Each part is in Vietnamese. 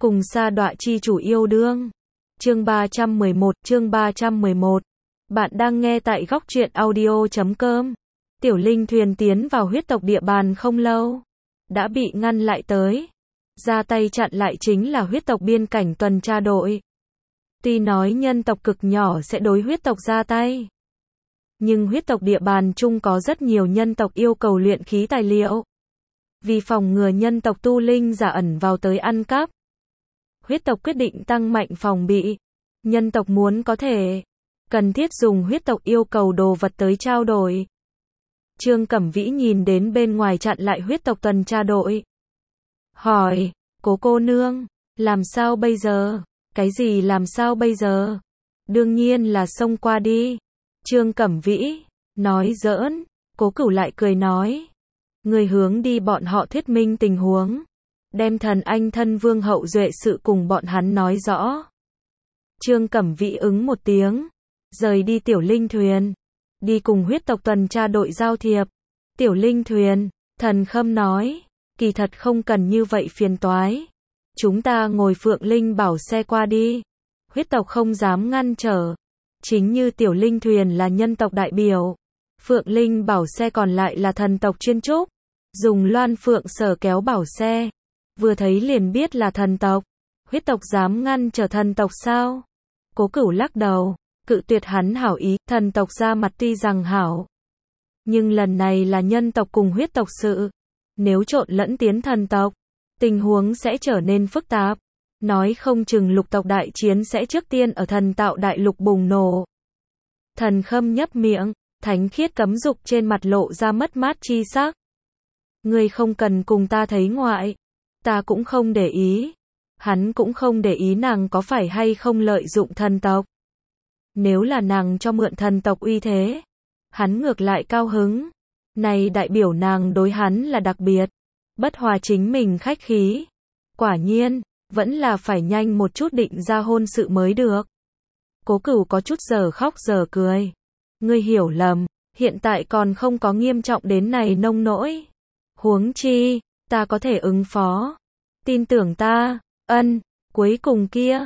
cùng sa đọa chi chủ yêu đương. Chương 311. Bạn đang nghe tại góc truyện audio.com. Tiểu Linh thuyền tiến vào huyết tộc địa bàn không lâu, đã bị ngăn lại tới. Ra tay chặn lại chính là huyết tộc biên cảnh tuần tra đội. Tuy nói nhân tộc cực nhỏ sẽ đối huyết tộc ra tay, nhưng huyết tộc địa bàn chung có rất nhiều nhân tộc yêu cầu luyện khí tài liệu. Vì phòng ngừa nhân tộc tu linh giả ẩn vào tới ăn cắp, huyết tộc quyết định tăng mạnh phòng bị. Nhân tộc muốn có thể, cần thiết dùng huyết tộc yêu cầu đồ vật tới trao đổi. Trương Cẩm Vĩ nhìn đến bên ngoài chặn lại huyết tộc tuần tra đội. Hỏi, cô nương, làm sao bây giờ? Cái gì làm sao bây giờ? Đương nhiên là xông qua đi. Trương Cẩm Vĩ nói giỡn. Cố Cửu lại cười nói, người hướng đi bọn họ thuyết minh tình huống, đem thần anh thân vương hậu duệ sự cùng bọn hắn nói rõ. Trương Cẩm Vĩ ứng một tiếng, rời đi Tiểu Linh thuyền, đi cùng huyết tộc tuần tra đội giao thiệp. Tiểu Linh thuyền, Thần Khâm nói, kỳ thật không cần như vậy phiền toái. Chúng ta ngồi Phượng Linh bảo xe qua đi. Huyết tộc không dám ngăn trở. Chính như Tiểu Linh thuyền là nhân tộc đại biểu, Phượng Linh bảo xe còn lại là thần tộc chuyên trúc. Dùng loan phượng sở kéo bảo xe, vừa thấy liền biết là thần tộc. Huyết tộc dám ngăn trở thần tộc sao? Cố Cửu lắc đầu, cự tuyệt hắn hảo ý. Thần tộc ra mặt tuy rằng hảo, nhưng lần này là nhân tộc cùng huyết tộc sự. Nếu trộn lẫn tiến thần tộc, tình huống sẽ trở nên phức tạp. Nói không chừng lục tộc đại chiến sẽ trước tiên ở thần tạo đại lục bùng nổ. Thần Khâm nhấp miệng, thánh khiết cấm dục trên mặt lộ ra mất mát chi sắc. Ngươi không cần cùng ta thấy ngoại, ta cũng không để ý. Hắn cũng không để ý nàng có phải hay không lợi dụng thần tộc. Nếu là nàng cho mượn thần tộc uy thế, hắn ngược lại cao hứng. Này đại biểu nàng đối hắn là đặc biệt, bất hòa chính mình khách khí. Quả nhiên, vẫn là phải nhanh một chút định ra hôn sự mới được. Cố Cửu có chút giờ khóc giờ cười. Ngươi hiểu lầm, hiện tại còn không có nghiêm trọng đến này nông nỗi. Huống chi, ta có thể ứng phó. Tin tưởng ta. Cuối cùng kia,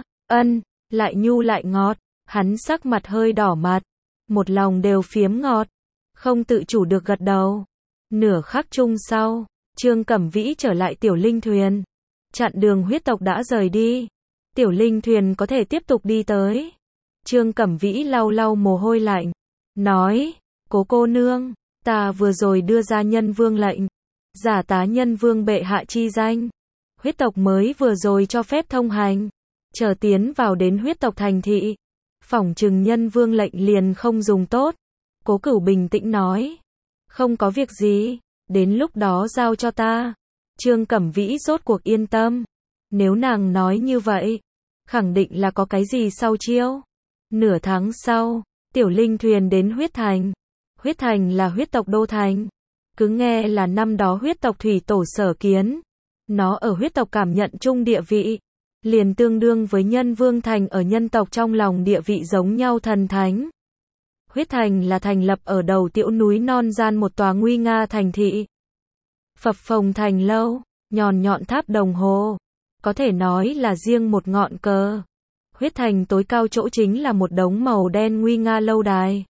lại nhu lại ngọt. Hắn sắc mặt hơi đỏ mặt, một lòng đều phiếm ngọt, không tự chủ được gật đầu. Nửa khắc chung sau, Trương Cẩm Vĩ trở lại Tiểu Linh thuyền. Chặn đường huyết tộc đã rời đi, Tiểu Linh thuyền có thể tiếp tục đi tới. Trương Cẩm Vĩ lau lau mồ hôi lạnh, nói, cô nương, ta vừa rồi đưa ra nhân vương lệnh, giả tá nhân vương bệ hạ chi danh. Huyết tộc mới vừa rồi cho phép thông hành, chờ tiến vào đến huyết tộc thành thị, phỏng chừng nhân vương lệnh liền không dùng tốt. Cố Cửu bình tĩnh nói, không có việc gì, đến lúc đó giao cho ta. Trương Cẩm Vĩ rốt cuộc yên tâm. Nếu nàng nói như vậy, khẳng định là có cái gì sau chiêu. Nửa tháng sau, Tiểu Linh thuyền đến huyết thành. Huyết thành là huyết tộc đô thành. Cứ nghe là năm đó huyết tộc thủy tổ sở kiến. Nó ở huyết tộc cảm nhận chung địa vị, liền tương đương với nhân vương thành ở nhân tộc trong lòng địa vị giống nhau thần thánh. Huyết thành là thành lập ở đầu tiểu núi non gian một tòa nguy nga thành thị. Phập phồng thành lâu, nhọn nhọn tháp đồng hồ, có thể nói là riêng một ngọn cờ. Huyết thành tối cao chỗ chính là một đống màu đen nguy nga lâu đài.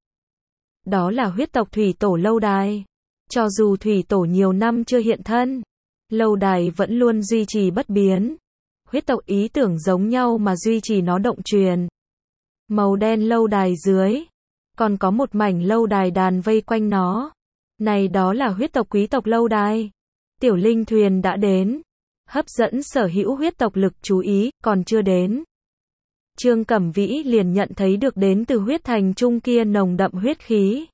Đó là huyết tộc thủy tổ lâu đài. Cho dù thủy tổ nhiều năm chưa hiện thân, lâu đài vẫn luôn duy trì bất biến. Huyết tộc ý tưởng giống nhau mà duy trì nó động truyền. Màu đen lâu đài dưới, còn có một mảnh lâu đài đàn vây quanh nó. Này đó là huyết tộc quý tộc lâu đài. Tiểu Linh thuyền đã đến, hấp dẫn sở hữu huyết tộc lực chú ý. Còn chưa đến, Trương Cẩm Vĩ liền nhận thấy được đến từ huyết thành trung kia nồng đậm huyết khí.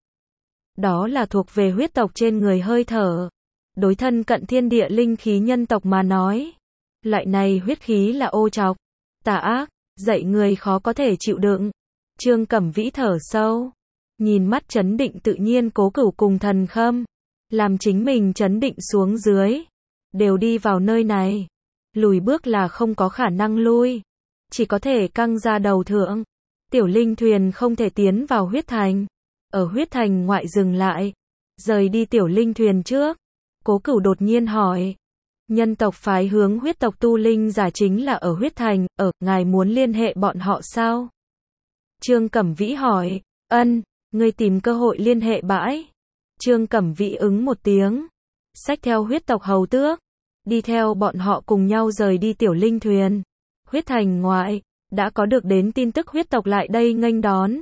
Đó là thuộc về huyết tộc trên người hơi thở. Đối thân cận thiên địa linh khí nhân tộc mà nói, loại này huyết khí là ô trọc, tà ác, dạy người khó có thể chịu đựng. Trương Cẩm Vĩ thở sâu, nhìn mắt trấn định tự nhiên Cố Cửu cùng Thần Khâm, làm chính mình trấn định xuống dưới. Đều đi vào nơi này, lùi bước là không có khả năng lui, chỉ có thể căng ra đầu thượng. Tiểu Linh thuyền không thể tiến vào huyết thành, ở huyết thành ngoại dừng lại. Rời đi Tiểu Linh thuyền trước, Cố Cửu đột nhiên hỏi, Nhân tộc phái hướng huyết tộc tu linh giả chính là ở huyết thành, ngài muốn liên hệ bọn họ sao? Trương Cẩm Vĩ hỏi, ngươi tìm cơ hội liên hệ bãi. Trương Cẩm Vĩ ứng một tiếng, xách theo huyết tộc hầu tước, đi theo bọn họ cùng nhau rời đi tiểu linh thuyền. Huyết thành ngoại, đã có được đến tin tức huyết tộc lại đây nghênh đón.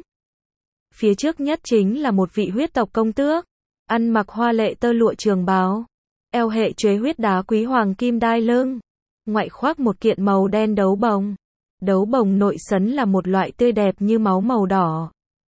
Phía trước nhất chính là một vị huyết tộc công tước, ăn mặc hoa lệ tơ lụa trường bào, eo hệ chuế huyết đá quý hoàng kim đai lưng, ngoại khoác một kiện màu đen đấu bồng. Đấu bồng nội sấn là một loại tươi đẹp như máu màu đỏ.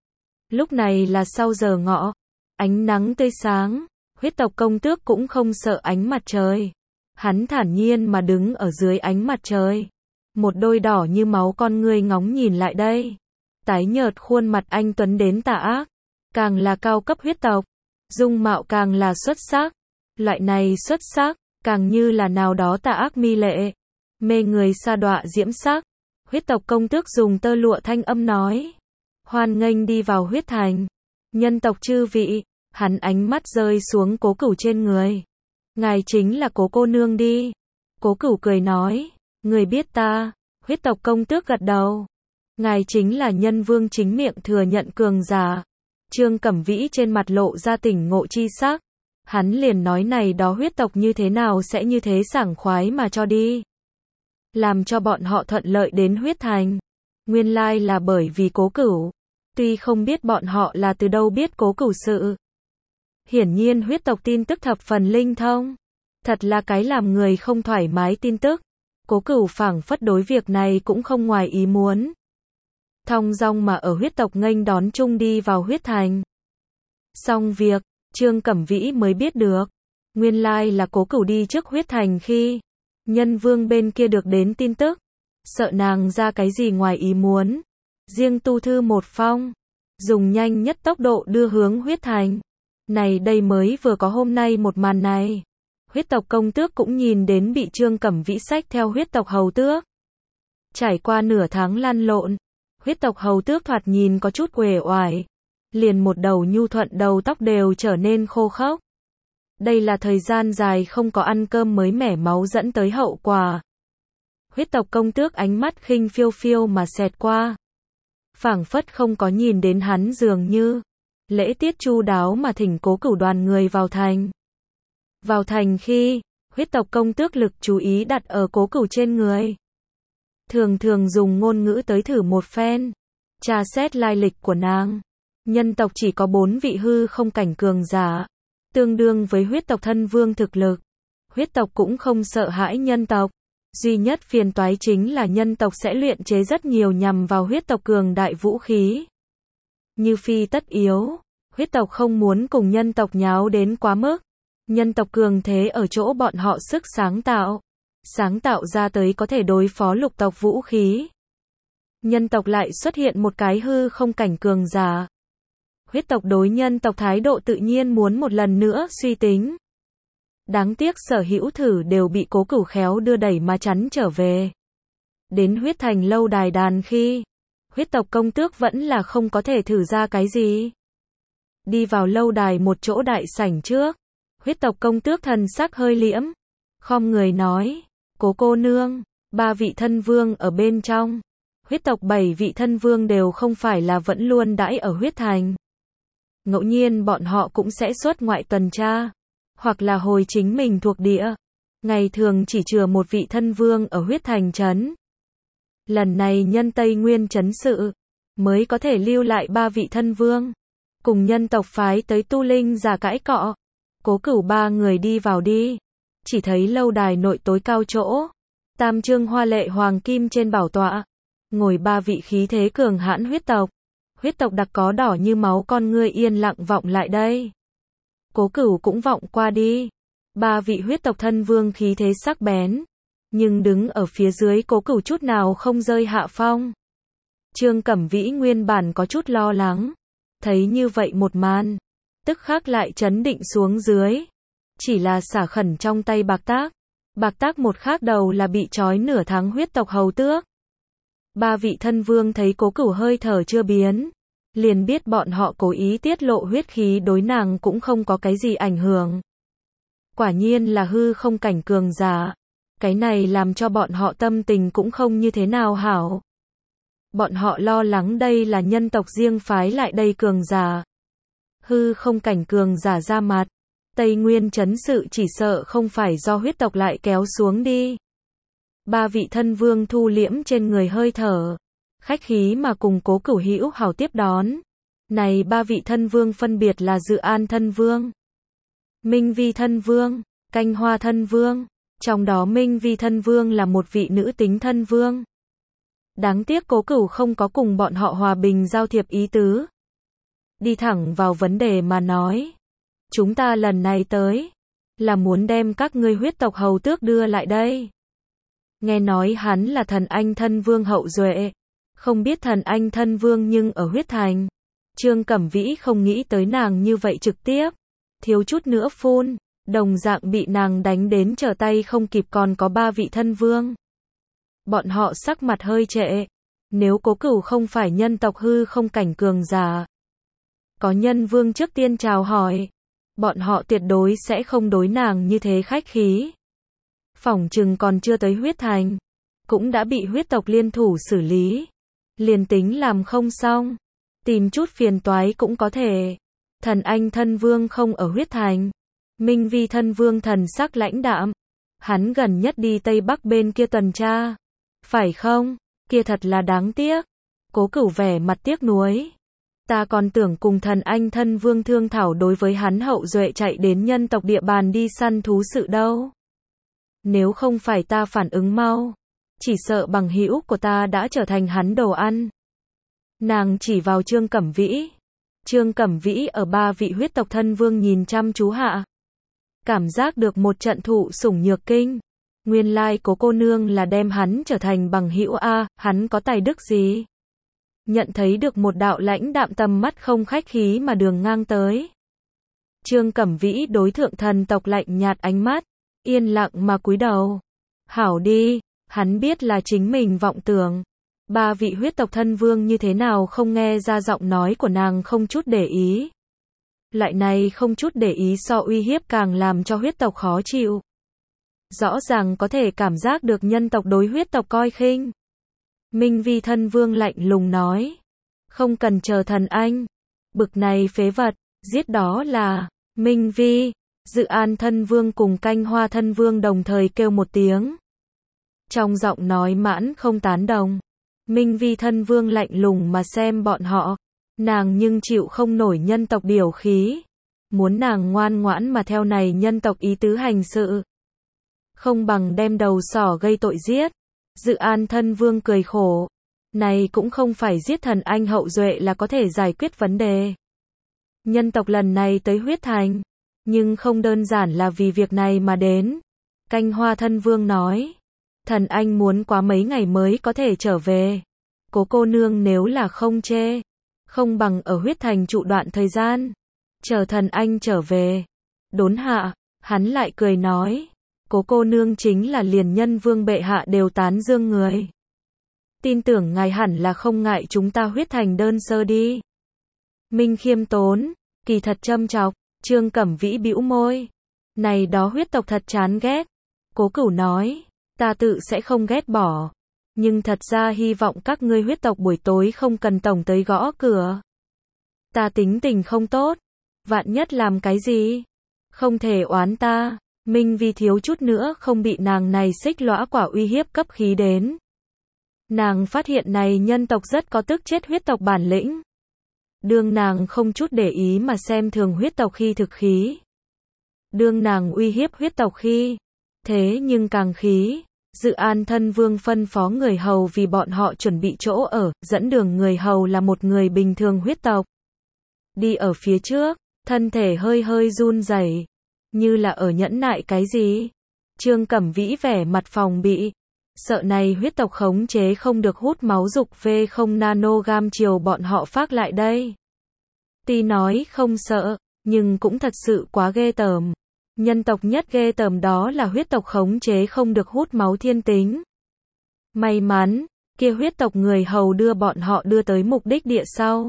Lúc này là sau giờ ngọ, ánh nắng tươi sáng, huyết tộc công tước cũng không sợ ánh mặt trời. Hắn thản nhiên mà đứng ở dưới ánh mặt trời. Một đôi đỏ như máu con ngươi ngóng nhìn lại đây. Tái nhợt khuôn mặt anh tuấn đến tà ác. Càng là cao cấp huyết tộc, dung mạo càng là xuất sắc. Loại này xuất sắc, càng như là nào đó tà ác mi lệ. Mê người sa đọa diễm sắc. Huyết tộc công tước dùng tơ lụa thanh âm nói. Hoan nghênh đi vào huyết thành. Nhân tộc chư vị, hắn ánh mắt rơi xuống Cố Cửu trên người. Ngài chính là Cố cô nương đi. Cố Cửu cười nói, người biết ta. Huyết tộc công tước gật đầu. Ngài chính là Nhân Vương chính miệng thừa nhận cường giả. Trương Cẩm Vĩ trên mặt lộ ra tỉnh ngộ chi sắc. Hắn liền nói này đó huyết tộc như thế nào sẽ như thế sảng khoái mà cho đi. Làm cho bọn họ thuận lợi đến huyết thành. Nguyên lai là bởi vì Cố Cửu. Tuy không biết bọn họ là từ đâu biết Cố Cửu sự. Hiển nhiên huyết tộc tin tức thập phần linh thông. Thật là cái làm người không thoải mái tin tức. Cố Cửu phảng phất đối việc này cũng không ngoài ý muốn. Thong dong mà ở huyết tộc nghênh đón chung đi vào huyết thành. Xong việc, Trương Cẩm Vĩ mới biết được. Nguyên lai là Cố Cửu đi trước huyết thành khi Nhân Vương bên kia được đến tin tức. Sợ nàng ra cái gì ngoài ý muốn. Riêng tu thư một phong. Dùng nhanh nhất tốc độ đưa hướng huyết thành. Này đây mới vừa có hôm nay một màn này. Huyết tộc công tước cũng nhìn đến bị Trương Cẩm Vĩ xách theo huyết tộc hầu tước. Trải qua nửa tháng lăn lộn. Huyết tộc hầu tước thoạt nhìn có chút uể oải. Liền một đầu nhu thuận đầu tóc đều trở nên khô khốc. Đây là thời gian dài không có ăn cơm mới mẻ máu dẫn tới hậu quả. Huyết tộc công tước ánh mắt khinh phiêu phiêu mà xẹt qua. Phảng phất không có nhìn đến hắn dường như. Lễ tiết chu đáo mà thỉnh Cố Cửu đoàn người vào thành. Vào thành khi, huyết tộc công tước lực chú ý đặt ở Cố Cửu trên người. Thường thường dùng ngôn ngữ tới thử một phen. Tra xét lai lịch của nàng. Nhân tộc chỉ có 4 vị hư không cảnh cường giả. Tương đương với huyết tộc thân vương thực lực. Huyết tộc cũng không sợ hãi nhân tộc. Duy nhất phiền toái chính là nhân tộc sẽ luyện chế rất nhiều nhằm vào huyết tộc cường đại vũ khí. Như phi tất yếu, huyết tộc không muốn cùng nhân tộc nháo đến quá mức. Nhân tộc cường thế ở chỗ bọn họ sức sáng tạo ra tới có thể đối phó lục tộc vũ khí. Nhân tộc lại xuất hiện một cái hư không cảnh cường giả. Huyết tộc đối nhân tộc thái độ tự nhiên muốn một lần nữa suy tính. Đáng tiếc sở hữu thử đều bị Cố Cửu khéo đưa đẩy mà chắn trở về. Đến huyết thành lâu đài đàn khi, huyết tộc công tước vẫn là không có thể thử ra cái gì. Đi vào lâu đài một chỗ đại sảnh trước, huyết tộc công tước thần sắc hơi liễm, khom người nói, Cố cô nương, 3 vị thân vương ở bên trong. Huyết tộc 7 vị thân vương đều không phải là vẫn luôn đãi ở huyết thành. Ngẫu nhiên bọn họ cũng sẽ xuất ngoại tuần tra, hoặc là hồi chính mình thuộc địa. Ngày thường chỉ chừa một vị thân vương ở huyết thành trấn. Lần này nhân Tây Nguyên trấn sự, mới có thể lưu lại 3 vị thân vương. Cùng nhân tộc phái tới tu linh giả cãi cọ. Cố Cửu 3 người đi vào đi. Chỉ thấy lâu đài nội tối cao chỗ. Tam trương hoa lệ hoàng kim trên bảo tọa. Ngồi 3 vị khí thế cường hãn huyết tộc. Huyết tộc đặc có đỏ như máu con ngươi yên lặng vọng lại đây. Cố Cửu cũng vọng qua đi. 3 vị huyết tộc thân vương khí thế sắc bén. Nhưng đứng ở phía dưới Cố Cửu chút nào không rơi hạ phong. Trương Cẩm Vĩ nguyên bản có chút lo lắng. Thấy như vậy một màn. Tức khắc lại chấn định xuống dưới. Chỉ là xả khẩn trong tay bạc tác. Bạc tác một khác đầu là bị trói nửa tháng huyết tộc hầu tước. 3 vị thân vương thấy Cố Cửu hơi thở chưa biến. Liền biết bọn họ cố ý tiết lộ huyết khí đối nàng cũng không có cái gì ảnh hưởng. Quả nhiên là hư không cảnh cường giả. Cái này làm cho bọn họ tâm tình cũng không như thế nào hảo. Bọn họ lo lắng đây là nhân tộc riêng phái lại đây cường giả. Hư không cảnh cường giả ra mặt. Tây Nguyên trấn sự chỉ sợ không phải do huyết tộc lại kéo xuống đi. Ba vị thân vương thu liễm trên người hơi thở. Khách khí mà cùng Cố Cửu hữu hảo tiếp đón. Này ba vị thân vương phân biệt là Dự An thân vương, Minh Vi thân vương, Canh Hoa thân vương. Trong đó Minh Vi thân vương là một vị nữ tính thân vương. Đáng tiếc Cố Cửu không có cùng bọn họ hòa bình giao thiệp ý tứ. Đi thẳng vào vấn đề mà nói. Chúng ta lần này tới, là muốn đem các ngươi huyết tộc hầu tước đưa lại đây. Nghe nói hắn là thần anh thân vương hậu duệ. Không biết thần anh thân vương nhưng ở huyết thành. Trương Cẩm Vĩ không nghĩ tới nàng như vậy trực tiếp. Thiếu chút nữa phun. Đồng dạng bị nàng đánh đến trở tay không kịp, còn có ba vị thân vương. Bọn họ sắc mặt hơi trệ. Nếu Cố Cửu không phải nhân tộc hư không cảnh cường giả, có nhân vương trước tiên chào hỏi, bọn họ tuyệt đối sẽ không đối nàng như thế khách khí. Phỏng chừng còn chưa tới huyết thành, cũng đã bị huyết tộc liên thủ xử lý. Liền tính làm không xong, tìm chút phiền toái cũng có thể. Thần anh thân vương không ở huyết thành. Minh Vi thân vương thần sắc lãnh đạm. Hắn gần nhất đi Tây Bắc bên kia tuần tra. Phải không? Kia thật là đáng tiếc. Cố Cửu vẻ mặt tiếc nuối. Ta còn tưởng cùng thần anh thân vương thương thảo đối với hắn hậu duệ chạy đến nhân tộc địa bàn đi săn thú sự đâu. Nếu không phải ta phản ứng mau, chỉ sợ bằng hữu của ta đã trở thành hắn đồ ăn. Nàng chỉ vào Trương Cẩm Vĩ. Trương Cẩm Vĩ ở ba vị huyết tộc thân vương nhìn chăm chú hạ. Cảm giác được một trận thụ sủng nhược kinh. Nguyên lai Cố cô nương là đem hắn trở thành bằng hữu a, hắn có tài đức gì? Nhận thấy được một đạo lãnh đạm tầm mắt không khách khí mà đường ngang tới. Trương Cẩm Vĩ đối thượng thần tộc lạnh nhạt ánh mắt, yên lặng mà cúi đầu. Hảo đi, hắn biết là chính mình vọng tưởng. Ba vị huyết tộc thân vương như thế nào không nghe ra giọng nói của nàng không chút để ý. Loại này không chút để ý so uy hiếp càng làm cho huyết tộc khó chịu. Rõ ràng có thể cảm giác được nhân tộc đối huyết tộc coi khinh. Minh Vi thân vương lạnh lùng nói. Không cần chờ thần anh. Bực này phế vật, giết đó là Minh Vi. Dự An thân vương cùng Canh Hoa thân vương đồng thời kêu một tiếng. Trong giọng nói mãn không tán đồng. Minh Vi thân vương lạnh lùng mà xem bọn họ. Nàng nhưng chịu không nổi nhân tộc điều khí. Muốn nàng ngoan ngoãn mà theo này nhân tộc ý tứ hành sự. Không bằng đem đầu sỏ gây tội giết. Dự An thân vương cười khổ. Này cũng không phải giết thần anh hậu duệ là có thể giải quyết vấn đề. Nhân tộc lần này tới huyết thành. Nhưng không đơn giản là vì việc này mà đến. Canh Hoa thân vương nói. Thần anh muốn quá mấy ngày mới có thể trở về. Cố cô nương nếu là không chê, không bằng ở huyết thành trụ đoạn thời gian. Chờ thần anh trở về. Đốn hạ, hắn lại cười nói. Cố cô nương chính là liền nhân vương bệ hạ đều tán dương người. Tin tưởng ngài hẳn là không ngại chúng ta huyết thành đơn sơ đi. Minh khiêm tốn, kỳ thật châm chọc. Trương Cẩm Vĩ bĩu môi. Này đó huyết tộc thật chán ghét. Cố Cửu nói. Ta tự sẽ không ghét bỏ. Nhưng thật ra hy vọng các ngươi huyết tộc buổi tối không cần tổng tới gõ cửa. Ta tính tình không tốt. Vạn nhất làm cái gì? Không thể oán ta. Minh Vi thiếu chút nữa không bị nàng này xích lõa quả uy hiếp cấp khí đến. Nàng phát hiện này nhân tộc rất có tức chết huyết tộc bản lĩnh. Đương nàng không chút để ý mà xem thường huyết tộc khi thực khí. Đương nàng uy hiếp huyết tộc khi. Thế nhưng càng khí. Dự An thân vương phân phó người hầu vì bọn họ chuẩn bị chỗ ở, dẫn đường người hầu là một người bình thường huyết tộc. Đi ở phía trước, thân thể hơi hơi run rẩy, như là ở nhẫn nại cái gì. Trương Cẩm Vĩ vẻ mặt phòng bị, sợ này huyết tộc khống chế không được hút máu dục V0 nanogam chiều bọn họ phát lại đây. Tuy nói không sợ, nhưng cũng thật sự quá ghê tởm. Nhân tộc nhất ghê tởm đó là huyết tộc khống chế không được hút máu thiên tính. May mắn, kia huyết tộc người hầu đưa bọn họ đưa tới mục đích địa sau.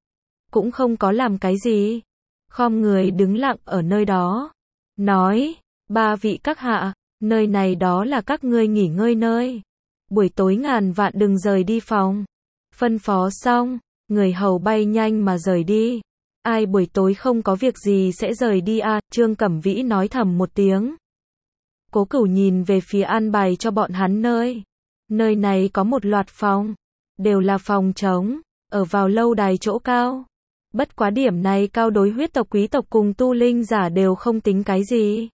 Cũng không có làm cái gì. Khom người đứng lặng ở nơi đó. Nói, Ba vị các hạ, nơi này đó là các ngươi nghỉ ngơi nơi. Buổi tối ngàn vạn đừng rời đi phòng. Phân phó xong, người hầu bay nhanh mà rời đi. Ai buổi tối không có việc gì sẽ rời đi à, Trương Cẩm Vĩ nói thầm một tiếng. Cố Cửu nhìn về phía an bài cho bọn hắn nơi. Nơi này có một loạt phòng, đều là phòng trống, ở vào lâu đài chỗ cao. Bất quá điểm này cao đối huyết tộc quý tộc cùng tu linh giả đều không tính cái gì.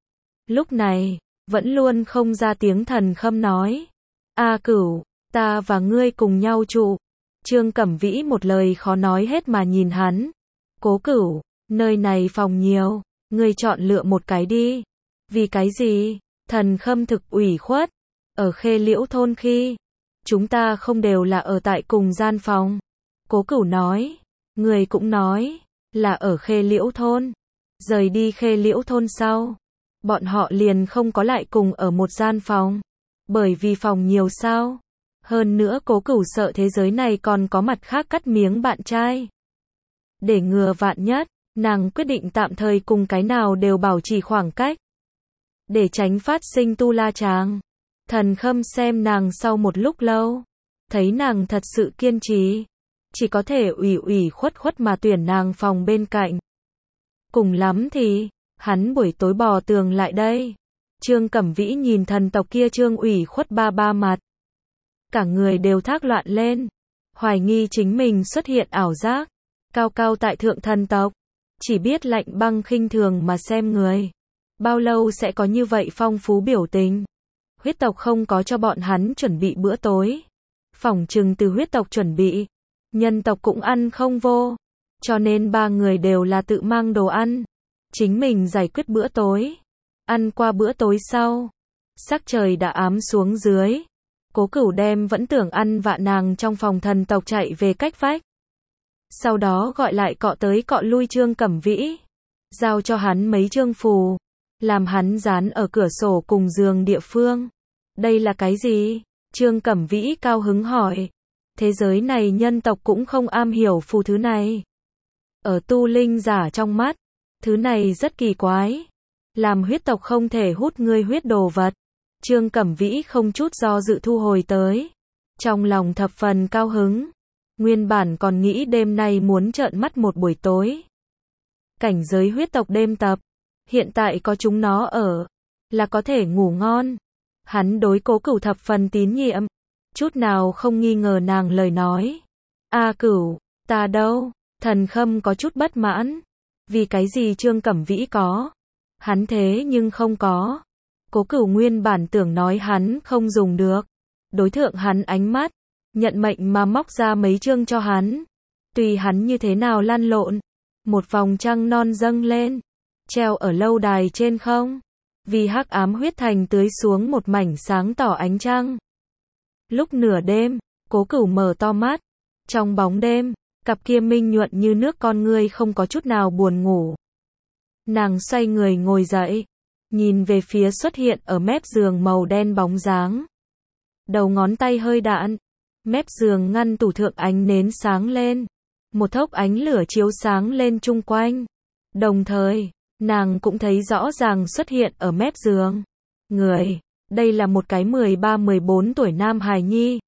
Lúc này, vẫn luôn không ra tiếng Thần Khâm nói. A Cửu, ta và ngươi cùng nhau trụ. Trương Cẩm Vĩ một lời khó nói hết mà nhìn hắn. Cố Cửu, nơi này phòng nhiều, ngươi chọn lựa một cái đi. Vì cái gì? Thần Khâm thực ủy khuất. Ở Khê Liễu thôn khi, chúng ta không đều là ở tại cùng gian phòng. Cố Cửu nói, người cũng nói, là ở Khê Liễu thôn. Rời đi Khê Liễu thôn sau, bọn họ liền không có lại cùng ở một gian phòng. Bởi vì phòng nhiều sao. Hơn nữa Cố Cửu sợ thế giới này còn có mặt khác cắt miếng bạn trai. Để ngừa vạn nhất, nàng quyết định tạm thời cùng cái nào đều bảo trì khoảng cách. Để tránh phát sinh tu la chàng. Thần Khâm xem nàng sau một lúc lâu. Thấy nàng thật sự kiên trì. Chỉ có thể ủy khuất mà tuyển nàng phòng bên cạnh. Cùng lắm thì, hắn buổi tối bò tường lại đây. Trương Cẩm Vĩ nhìn thần tộc kia Trương ủy khuất ba mặt. Cả người đều thác loạn lên. Hoài nghi chính mình xuất hiện ảo giác. Cao cao tại thượng thần tộc. Chỉ biết lạnh băng khinh thường mà xem người. Bao lâu sẽ có như vậy phong phú biểu tình. Huyết tộc không có cho bọn hắn chuẩn bị bữa tối. Phỏng chừng từ huyết tộc chuẩn bị. Nhân tộc cũng ăn không vô. Cho nên ba người đều là tự mang đồ ăn. Chính mình giải quyết bữa tối. Ăn qua bữa tối sau. Sắc trời đã ám xuống dưới. Cố Cửu đem vẫn tưởng ăn vạ nàng trong phòng thần tộc chạy về cách vách. Sau đó gọi lại cọ tới cọ lui Trương Cẩm Vĩ. Giao cho hắn mấy chương phù. Làm hắn dán ở cửa sổ cùng giường địa phương. Đây là cái gì? Trương Cẩm Vĩ cao hứng hỏi. Thế giới này nhân tộc cũng không am hiểu phù thứ này. Ở tu linh giả trong mắt, thứ này rất kỳ quái. Làm huyết tộc không thể hút ngươi huyết đồ vật. Trương Cẩm Vĩ không chút do dự thu hồi tới. Trong lòng thập phần cao hứng. Nguyên bản còn nghĩ đêm nay muốn trợn mắt một buổi tối. Cảnh giới huyết tộc đêm tập. Hiện tại có chúng nó ở. Là có thể ngủ ngon. Hắn đối Cố Cửu thập phần tín nhiệm. Chút nào không nghi ngờ nàng lời nói. A Cửu, ta đâu? Thần Khâm có chút bất mãn. Vì cái gì Trương Cẩm Vĩ có? Hắn thế nhưng không có. Cố Cửu nguyên bản tưởng nói hắn không dùng được. Đối thượng hắn ánh mắt. Nhận mệnh mà móc ra mấy chương cho hắn. Tùy hắn như thế nào lăn lộn. Một vòng trăng non dâng lên. Treo ở lâu đài trên không. Vì hắc ám huyết thành tưới xuống một mảnh sáng tỏ ánh trăng. Lúc nửa đêm, Cố Cửu mở to mắt. Trong bóng đêm, cặp kia minh nhuận như nước con ngươi không có chút nào buồn ngủ. Nàng xoay người ngồi dậy. Nhìn về phía xuất hiện ở mép giường màu đen bóng dáng. Đầu ngón tay hơi đạn. Mép giường ngăn tủ thượng ánh nến sáng lên. Một thốc ánh lửa chiếu sáng lên chung quanh. Đồng thời, nàng cũng thấy rõ ràng xuất hiện ở mép giường. Người, đây là một cái 13-14 tuổi nam hài nhi.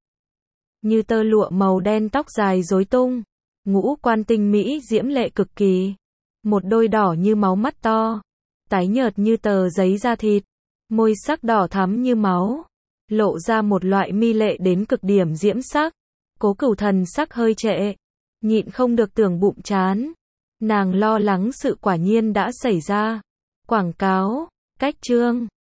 Như tơ lụa màu đen tóc dài rối tung. Ngũ quan tinh mỹ diễm lệ cực kỳ. Một đôi đỏ như máu mắt to. Tái nhợt như tờ giấy da thịt. Môi sắc đỏ thắm như máu. Lộ ra một loại mi lệ đến cực điểm diễm sắc. Cố Cửu thần sắc hơi trệ. Nhịn không được tưởng bụng chán. Nàng lo lắng sự quả nhiên đã xảy ra. Quảng cáo, cách chương.